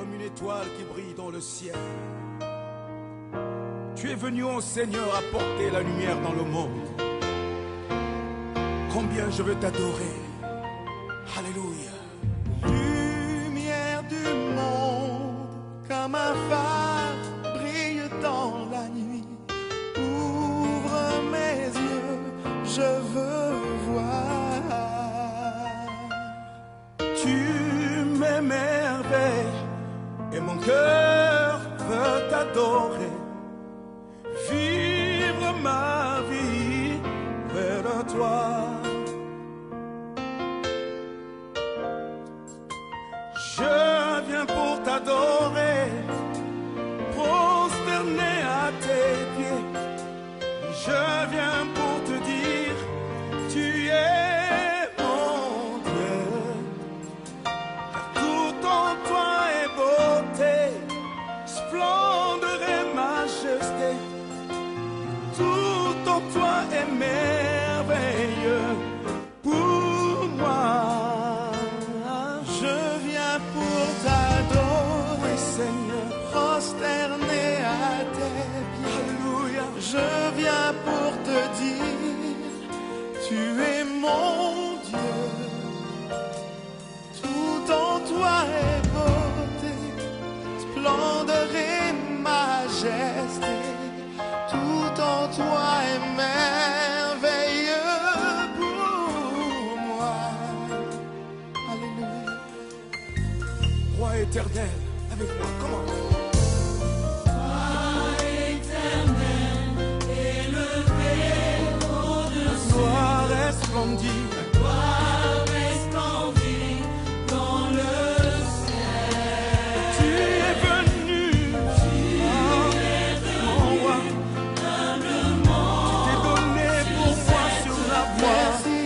comme une étoile qui brille dans le ciel. Tu es venu, ô Seigneur, apporter la lumière dans le monde. Combien je veux t'adorer. Alléluia. Lumière du monde, comme un phare brille dans la nuit. Ouvre mes yeux, je veux voir. Tu m'émerveilles et mon cœur veut t'adorer. Vivre ma vie près de toi. Je viens pour t'adorer, prosterné à tes pieds. Je viens pour te dire, tu es mon Dieu. Car tout en toi est beauté, splendeur et majesté. Tout en toi est merveilleux pour moi. Je viens pour t'adorer, Oui, Seigneur. prosterné à tes pieds. Alléluia. Je viens pour te dire, tu es mon Dieu. Tout en toi est beauté, splendeur et majesté. Tout en toi est merveilleux pour moi. Alléluia. Roi éternel, avec moi, comment? Gloire resplendie. Tu es venu, mon roi. Tu t'es donné pour moi sur la voie.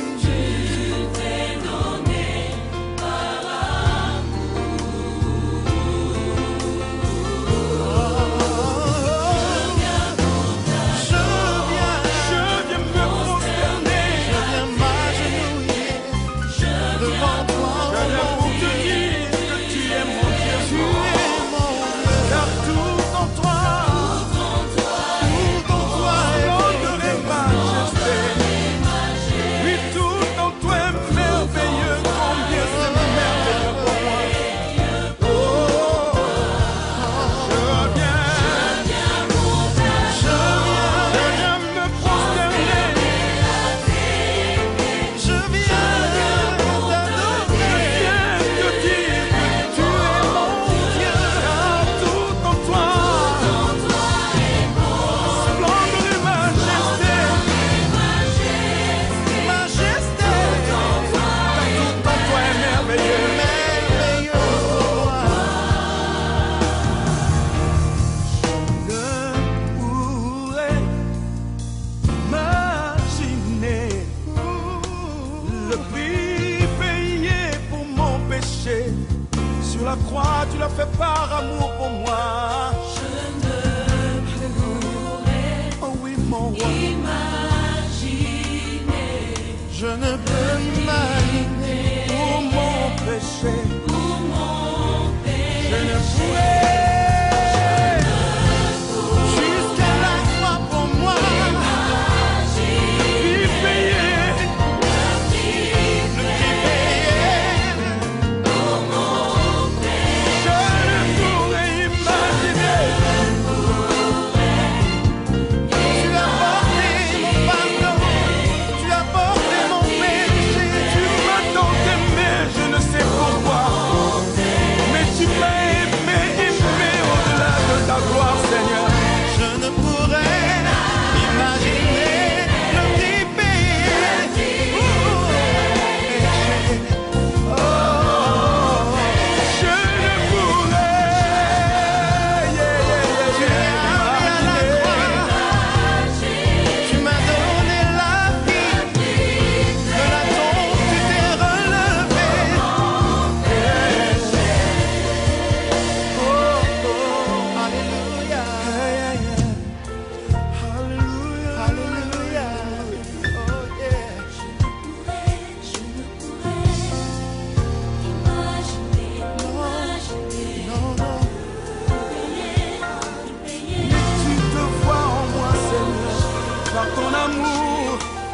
Je viens me prosterner. Je viens m'agenouiller devant toi, Je viens mon pour te Dieu. dire que tu es mon Dieu. Tu es mon Dieu. Car tout en toi, Tout en toi est splendeur et majesté. Oui, tout en toi est merveilleux. Combien c'est merveilleux pour moi. Oh, je viens me prosterner. Je viens t'adorer. Je viens te dire que tu es mon Dieu. Car tout en toi, splendeur et majesté. Majesté, Car tout en toi est merveilleux. merveilleux pour moi. Ne pourrais imaginer le prix payé pour mon péché. Sur la croix, tu l'as fait par amour pour moi. Oh oui, mon roi. Je ne peux imaginer Pour mon péché. Je ne pourrais. jusqu'à la croix pour moi. Prix payé. Le prix payé. Je ne pourrais imaginer. Tu as porté mon fardeau, tu as porté mon péché. Tu m'as tant aimé, je ne sais pourquoi. Mais tu m'as aimé amour.